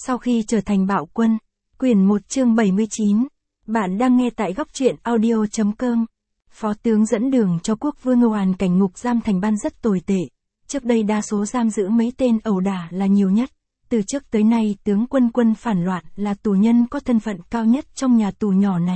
Sau khi trở thành bạo quân, quyển 1 chương 79, bạn đang nghe tại góc truyện audio.com. Phó tướng dẫn đường cho quốc vương hoàn cảnh ngục giam Thành Ban rất tồi tệ. Trước đây đa số giam giữ mấy tên ẩu đả là nhiều nhất. Từ trước tới nay tướng quân phản loạn là tù nhân có thân phận cao nhất trong nhà tù nhỏ này.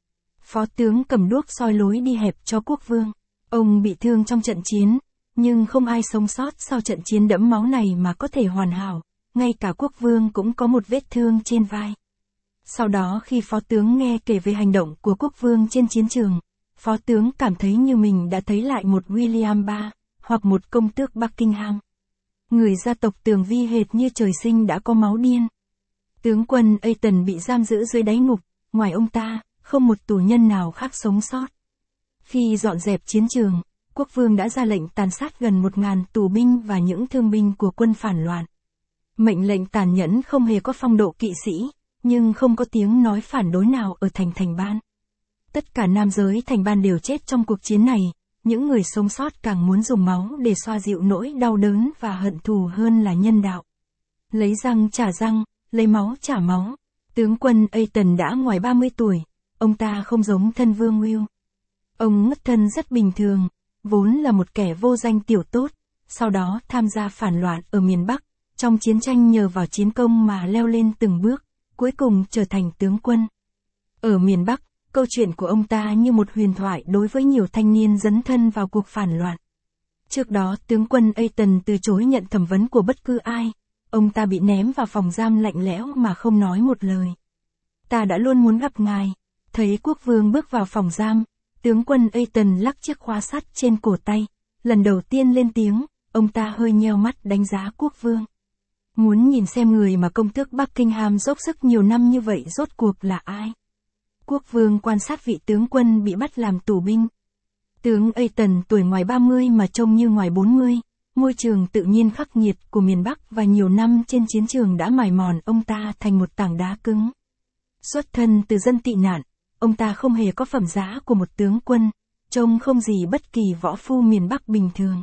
Phó tướng cầm đuốc soi lối đi hẹp cho quốc vương. Ông bị thương trong trận chiến, nhưng không ai sống sót sau trận chiến đẫm máu này mà có thể hoàn hảo. Ngay cả quốc vương cũng có một vết thương trên vai. Sau đó khi phó tướng nghe kể về hành động của quốc vương trên chiến trường, phó tướng cảm thấy như mình đã thấy lại một William III, hoặc một công tước Buckingham. Người gia tộc Tường Vi hệt như trời sinh đã có máu điên. Tướng quân Eyton bị giam giữ dưới đáy ngục, ngoài ông ta, không một tù nhân nào khác sống sót. Khi dọn dẹp chiến trường, quốc vương đã ra lệnh tàn sát gần 1000 tù binh và những thương binh của quân phản loạn. Mệnh lệnh tàn nhẫn không hề có phong độ kỵ sĩ, nhưng không có tiếng nói phản đối nào ở Thành Ban. Tất cả nam giới Thành Ban đều chết trong cuộc chiến này, những người sống sót càng muốn dùng máu để xoa dịu nỗi đau đớn và hận thù hơn là nhân đạo. Lấy răng trả răng, lấy máu trả máu. Tướng quân Eyton đã ngoài 30 tuổi, ông ta không giống thân vương Will. Ông mất thân rất bình thường, vốn là một kẻ vô danh tiểu tốt, sau đó tham gia phản loạn ở miền Bắc. Trong chiến tranh nhờ vào chiến công mà leo lên từng bước, cuối cùng trở thành tướng quân. Ở miền Bắc, câu chuyện của ông ta như một huyền thoại đối với nhiều thanh niên dấn thân vào cuộc phản loạn. Trước đó tướng quân Eyton từ chối nhận thẩm vấn của bất cứ ai, ông ta bị ném vào phòng giam lạnh lẽo mà không nói một lời. Ta đã luôn muốn gặp ngài. Thấy quốc vương bước vào phòng giam, tướng quân Eyton lắc chiếc khóa sắt trên cổ tay, lần đầu tiên lên tiếng, ông ta hơi nheo mắt đánh giá quốc vương. Muốn nhìn xem người mà công tước Buckingham dốc sức nhiều năm như vậy rốt cuộc là ai. Quốc vương quan sát vị tướng quân bị bắt làm tù binh. Tướng Eyton tuổi ngoài 30 mà trông như ngoài 40, môi trường tự nhiên khắc nghiệt của miền Bắc và nhiều năm trên chiến trường đã mài mòn ông ta thành một tảng đá cứng. Xuất thân từ dân tị nạn, ông ta không hề có phẩm giá của một tướng quân, trông không gì bất kỳ võ phu miền Bắc bình thường.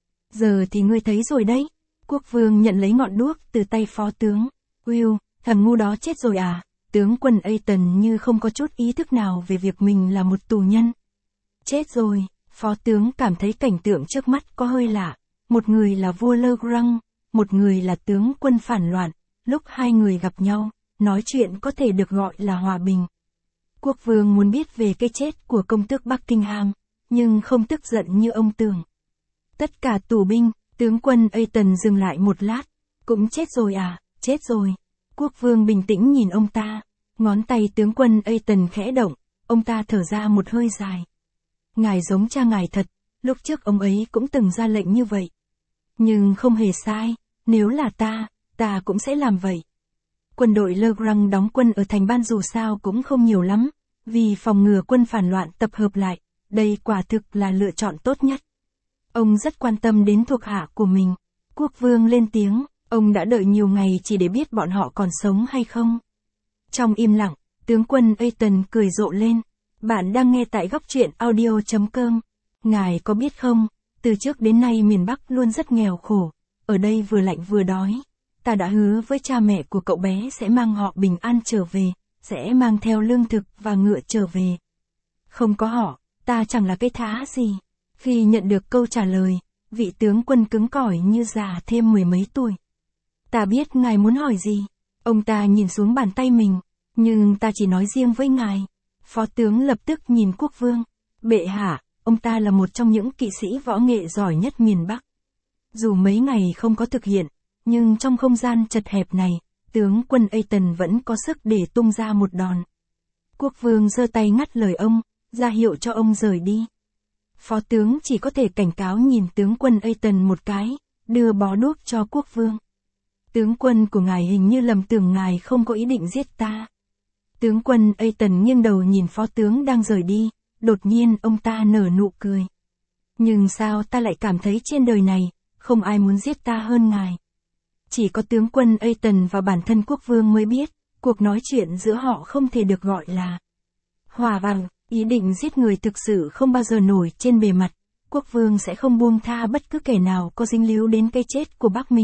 Giờ thì ngươi thấy rồi đấy. Quốc vương nhận lấy ngọn đuốc từ tay phó tướng. Will, thằng ngu đó chết rồi à? Tướng quân Eyton như không có chút ý thức nào về việc mình là một tù nhân. Chết rồi, phó tướng cảm thấy cảnh tượng trước mắt có hơi lạ. Một người là vua Le Grand, một người là tướng quân phản loạn. Lúc hai người gặp nhau, nói chuyện có thể được gọi là hòa bình. Quốc vương muốn biết về cái chết của công tước Buckingham, nhưng không tức giận như ông tưởng. Tất cả tù binh, tướng quân Eyton dừng lại một lát. Cũng chết rồi à? Chết rồi. Quốc vương bình tĩnh nhìn ông ta. Ngón tay tướng quân Eyton khẽ động. Ông ta thở ra một hơi dài. Ngài giống cha ngài thật. Lúc trước ông ấy cũng từng ra lệnh như vậy. Nhưng không hề sai. Nếu là ta cũng sẽ làm vậy. Quân đội Le Grand đóng quân ở Thành Ban dù sao cũng không nhiều lắm. Vì phòng ngừa quân phản loạn tập hợp lại. Đây quả thực là lựa chọn tốt nhất. Ông rất quan tâm đến thuộc hạ của mình. Quốc vương lên tiếng, ông đã đợi nhiều ngày chỉ để biết bọn họ còn sống hay không. Trong im lặng, tướng quân Eyton cười rộ lên. Bạn đang nghe tại góc truyện audio.com. Ngài có biết không, từ trước đến nay miền Bắc luôn rất nghèo khổ. Ở đây vừa lạnh vừa đói. Ta đã hứa với cha mẹ của cậu bé sẽ mang họ bình an trở về, sẽ mang theo lương thực và ngựa trở về. Không có họ, ta chẳng là cái thá gì. Khi nhận được câu trả lời, vị tướng quân cứng cỏi như già thêm 10 mấy tuổi. Ta biết ngài muốn hỏi gì. Ông ta nhìn xuống bàn tay mình, nhưng ta chỉ nói riêng với ngài. Phó tướng lập tức nhìn quốc vương. Bệ hạ, ông ta là một trong những kỵ sĩ võ nghệ giỏi nhất miền Bắc. Dù mấy ngày không có thực hiện, nhưng trong không gian chật hẹp này, tướng quân Eyton vẫn có sức để tung ra một đòn. Quốc vương giơ tay ngắt lời ông, ra hiệu cho ông rời đi. Phó tướng chỉ có thể cảnh cáo nhìn tướng quân Eyton một cái, đưa bó đuốc cho quốc vương. Tướng quân của ngài hình như lầm tưởng ngài không có ý định giết ta. Tướng quân Eyton nghiêng đầu nhìn phó tướng đang rời đi, đột nhiên ông ta nở nụ cười. Nhưng sao ta lại cảm thấy trên đời này, không ai muốn giết ta hơn ngài. Chỉ có tướng quân Eyton và bản thân quốc vương mới biết, cuộc nói chuyện giữa họ không thể được gọi là hòa bằng. Ý định giết người thực sự không bao giờ nổi trên bề mặt. Quốc vương sẽ không buông tha bất cứ kẻ nào có dính líu đến cái chết của bác mình.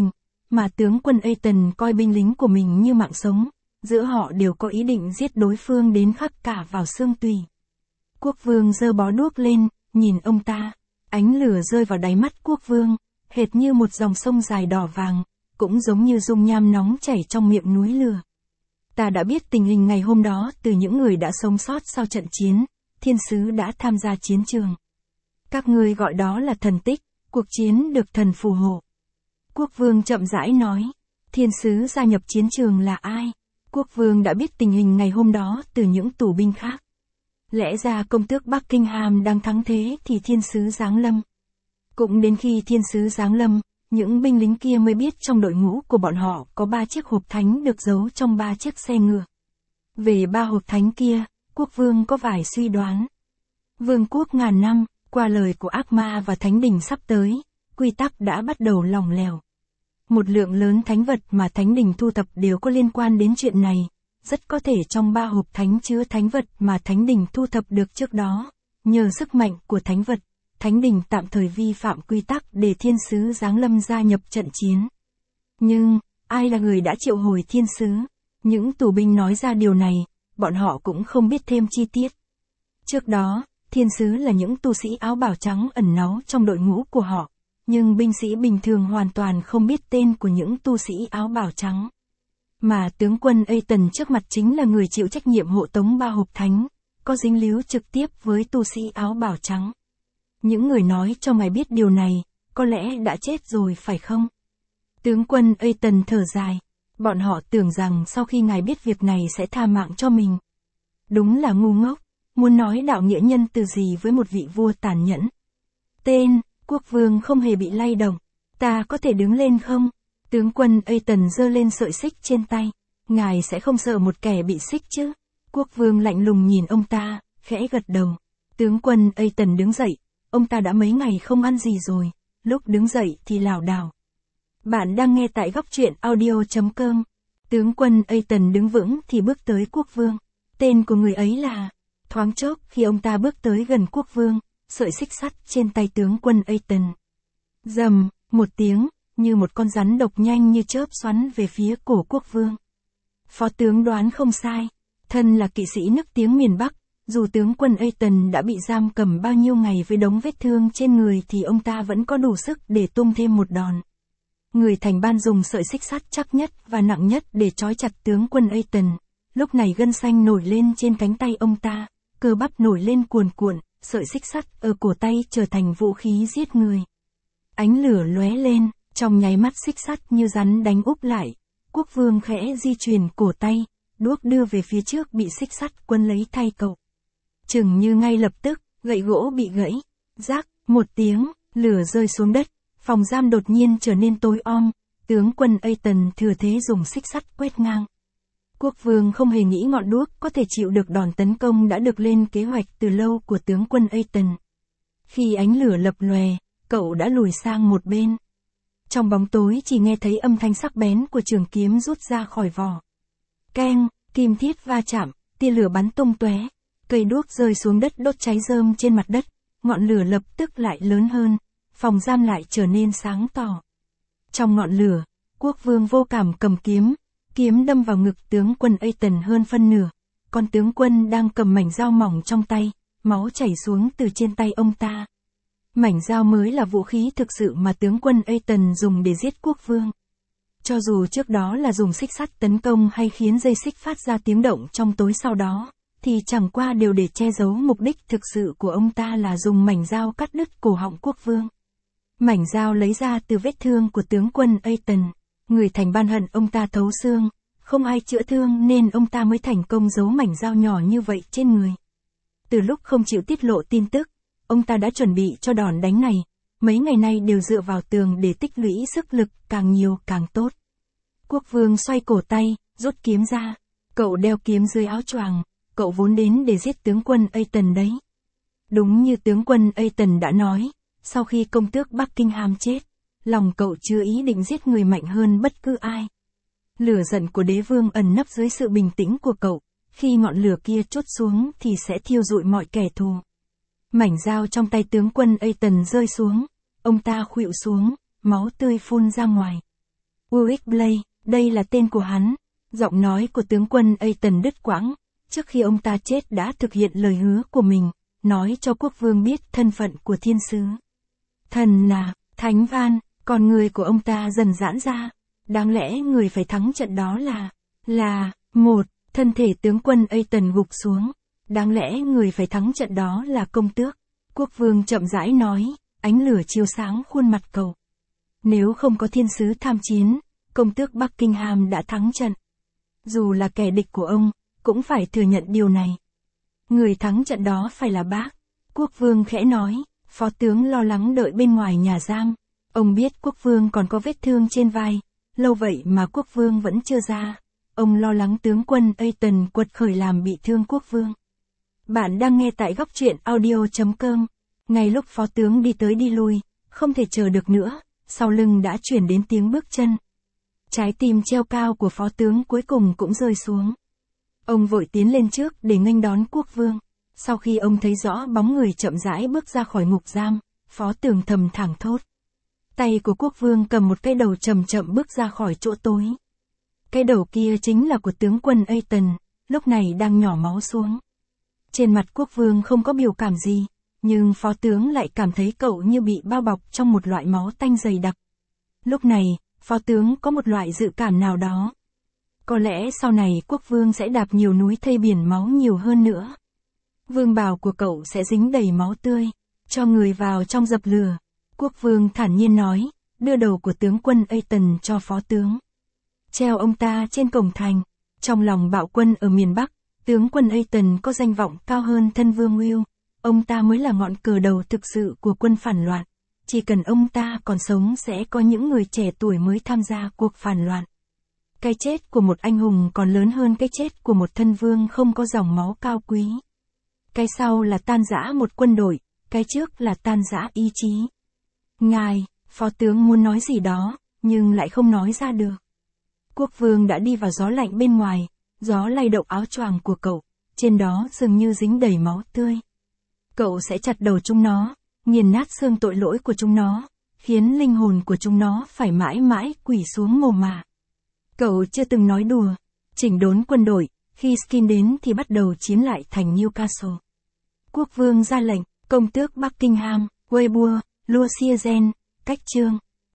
mà tướng quân Aiton coi binh lính của mình như mạng sống, giữa họ đều có ý định giết đối phương đến khắc cả vào xương tùy. Quốc vương giơ bó đuốc lên, nhìn ông ta, ánh lửa rơi vào đáy mắt quốc vương, hệt như một dòng sông dài đỏ vàng, cũng giống như dung nham nóng chảy trong miệng núi lửa. Ta đã biết tình hình ngày hôm đó từ những người đã sống sót sau trận chiến, thiên sứ đã tham gia chiến trường. Các ngươi gọi đó là thần tích, cuộc chiến được thần phù hộ. Quốc vương chậm rãi nói, thiên sứ gia nhập chiến trường là ai? Quốc vương đã biết tình hình ngày hôm đó từ những tù binh khác. Lẽ ra công tước Buckingham đang thắng thế thì thiên sứ giáng lâm. Cũng đến khi thiên sứ giáng lâm, những binh lính kia mới biết trong đội ngũ của bọn họ có 3 chiếc hộp thánh được giấu trong 3 chiếc xe ngựa. Về 3 hộp thánh kia, quốc vương có vài suy đoán. Vương quốc ngàn năm, qua lời của ác ma và thánh đình sắp tới, quy tắc đã bắt đầu lỏng lẻo. Một lượng lớn thánh vật mà thánh đình thu thập đều có liên quan đến chuyện này. Rất có thể trong 3 hộp thánh chứa thánh vật mà thánh đình thu thập được trước đó. Nhờ sức mạnh của thánh vật, thánh đình tạm thời vi phạm quy tắc để thiên sứ giáng lâm gia nhập trận chiến. Nhưng, ai là người đã triệu hồi thiên sứ? Những tù binh nói ra điều này, bọn họ cũng không biết thêm chi tiết. Trước đó, thiên sứ là những tu sĩ áo bào trắng ẩn náu trong đội ngũ của họ, nhưng binh sĩ bình thường hoàn toàn không biết tên của những tu sĩ áo bào trắng. Mà tướng quân Aiton trước mặt chính là người chịu trách nhiệm hộ tống 3 hộp thánh, có dính líu trực tiếp với tu sĩ áo bào trắng. Những người nói cho ngài biết điều này, có lẽ đã chết rồi phải không? Tướng quân Aiton thở dài, bọn họ tưởng rằng sau khi ngài biết việc này sẽ tha mạng cho mình. Đúng là ngu ngốc, muốn nói đạo nghĩa nhân từ gì với một vị vua tàn nhẫn. Tên, quốc vương không hề bị lay động, ta có thể đứng lên không? Tướng quân Aiton giơ lên sợi xích trên tay, ngài sẽ không sợ một kẻ bị xích chứ? Quốc vương lạnh lùng nhìn ông ta, khẽ gật đầu. Tướng quân Aiton đứng dậy, ông ta đã mấy ngày không ăn gì rồi, lúc đứng dậy thì lảo đảo. Bạn đang nghe tại góc truyện audio.com. Tướng quân Aiton đứng vững thì bước tới quốc vương. Tên của người ấy là... Thoáng chốc khi ông ta bước tới gần quốc vương, sợi xích sắt trên tay tướng quân Aiton. Rầm, một tiếng, như một con rắn độc nhanh như chớp xoắn về phía cổ quốc vương. Phó tướng đoán không sai, thân là kỵ sĩ nức tiếng miền Bắc, dù tướng quân Aiton đã bị giam cầm bao nhiêu ngày với đống vết thương trên người thì ông ta vẫn có đủ sức để tung thêm một đòn. Người thành ban dùng sợi xích sắt chắc nhất và nặng nhất để trói chặt tướng quân Aiton. Lúc này gân xanh nổi lên trên cánh tay ông ta, cơ bắp nổi lên cuồn cuộn, sợi xích sắt ở cổ tay trở thành vũ khí giết người. Ánh lửa lóe lên, trong nháy mắt xích sắt như rắn đánh úp lại. Quốc vương khẽ di chuyển cổ tay, đuốc đưa về phía trước bị xích sắt quấn lấy thay cậu. Chừng như ngay lập tức, gậy gỗ bị gãy. Rác, một tiếng, lửa rơi xuống đất, phòng giam đột nhiên trở nên tối om. Tướng quân Aiton thừa thế dùng xích sắt quét ngang. Quốc vương không hề nghĩ ngọn đuốc có thể chịu được đòn tấn công đã được lên kế hoạch từ lâu của tướng quân Aiton. Khi ánh lửa lập lòe, cậu đã lùi sang một bên. Trong bóng tối chỉ nghe thấy âm thanh sắc bén của trường kiếm rút ra khỏi vỏ. Keng, kim thiết va chạm, tia lửa bắn tung tóe, cây đuốc rơi xuống đất đốt cháy rơm trên mặt đất, ngọn lửa lập tức lại lớn hơn, phòng giam lại trở nên sáng tỏ. Trong ngọn lửa, quốc vương vô cảm cầm kiếm, kiếm đâm vào ngực tướng quân Aiton hơn phân nửa, còn tướng quân đang cầm mảnh dao mỏng trong tay, máu chảy xuống từ trên tay ông ta. Mảnh dao mới là vũ khí thực sự mà tướng quân Aiton dùng để giết quốc vương. Cho dù trước đó là dùng xích sắt tấn công hay khiến dây xích phát ra tiếng động trong tối sau đó, thì chẳng qua đều để che giấu mục đích thực sự của ông ta là dùng mảnh dao cắt đứt cổ họng quốc vương. Mảnh dao lấy ra từ vết thương của tướng quân Aiton. Người thành ban hận ông ta thấu xương, không ai chữa thương nên ông ta mới thành công giấu mảnh dao nhỏ như vậy trên người. Từ lúc không chịu tiết lộ tin tức, ông ta đã chuẩn bị cho đòn đánh này, mấy ngày nay đều dựa vào tường để tích lũy sức lực, càng nhiều càng tốt. Quốc vương xoay cổ tay, rút kiếm ra, cậu đeo kiếm dưới áo choàng, cậu vốn đến để giết tướng quân Aiton đấy. Đúng như tướng quân Aiton đã nói, sau khi công tước Buckingham chết, lòng cậu chưa ý định giết người mạnh hơn bất cứ ai. Lửa giận của đế vương ẩn nấp dưới sự bình tĩnh của cậu, khi ngọn lửa kia trút xuống thì sẽ thiêu rụi mọi kẻ thù. Mảnh dao trong tay tướng quân Aiton rơi xuống, ông ta khuỵu xuống, máu tươi phun ra ngoài. Ulrich Blay, đây là tên của hắn. Giọng nói của tướng quân Eyton đứt quãng, trước khi ông ta chết đã thực hiện lời hứa của mình, nói cho quốc vương biết thân phận của thiên sứ. Thần là, Thánh Van, còn người của ông ta dần giãn ra. Đáng lẽ người phải thắng trận đó là, một, thân thể tướng quân Eyton gục xuống. Đáng lẽ người phải thắng trận đó là công tước. Quốc vương chậm rãi nói, ánh lửa chiếu sáng khuôn mặt cậu. Nếu không có thiên sứ tham chiến, công tước Buckingham đã thắng trận. Dù là kẻ địch của ông, cũng phải thừa nhận điều này. Người thắng trận đó phải là bác. Quốc vương khẽ nói, phó tướng lo lắng đợi bên ngoài nhà giam. Ông biết quốc vương còn có vết thương trên vai, lâu vậy mà quốc vương vẫn chưa ra. Ông lo lắng tướng quân Eyton quật khởi làm bị thương quốc vương. Bạn đang nghe tại góc truyện audio.com. Ngay lúc phó tướng đi tới đi lui, không thể chờ được nữa, sau lưng đã chuyển đến tiếng bước chân. Trái tim treo cao của phó tướng cuối cùng cũng rơi xuống. Ông vội tiến lên trước để nghênh đón quốc vương. Sau khi ông thấy rõ bóng người chậm rãi bước ra khỏi ngục giam, phó tướng thầm thảng thốt. Tay của quốc vương cầm một cái đầu chậm chậm bước ra khỏi chỗ tối. Cái đầu kia chính là của tướng quân Eyton, lúc này đang nhỏ máu xuống. Trên mặt quốc vương không có biểu cảm gì, nhưng phó tướng lại cảm thấy cậu như bị bao bọc trong một loại máu tanh dày đặc. Lúc này, phó tướng có một loại dự cảm nào đó. Có lẽ sau này quốc vương sẽ đạp nhiều núi thây biển máu nhiều hơn nữa. Vương bào của cậu sẽ dính đầy máu tươi, cho người vào trong dập lửa. Quốc vương thản nhiên nói, đưa đầu của tướng quân Eyton cho phó tướng. Treo ông ta trên cổng thành. Trong lòng bạo quân ở miền Bắc, tướng quân Eyton có danh vọng cao hơn thân vương Will. Ông ta mới là ngọn cờ đầu thực sự của quân phản loạn. Chỉ cần ông ta còn sống sẽ có những người trẻ tuổi mới tham gia cuộc phản loạn. Cái chết của một anh hùng còn lớn hơn cái chết của một thân vương không có dòng máu cao quý. Cái sau là tan rã một quân đội, cái trước là tan rã ý chí. Ngài, phó tướng muốn nói gì đó, nhưng lại không nói ra được. Quốc vương đã đi vào gió lạnh bên ngoài, gió lay động áo choàng của cậu, trên đó dường như dính đầy máu tươi. Cậu sẽ chặt đầu chúng nó, nghiền nát xương tội lỗi của chúng nó, khiến linh hồn của chúng nó phải mãi mãi quỳ xuống mồ mả. Cậu chưa từng nói đùa, chỉnh đốn quân đội, khi Skin đến thì bắt đầu chiếm lại thành Newcastle. Quốc vương ra lệnh, công tước Buckingham, Weibo, Luciagen, cách trương.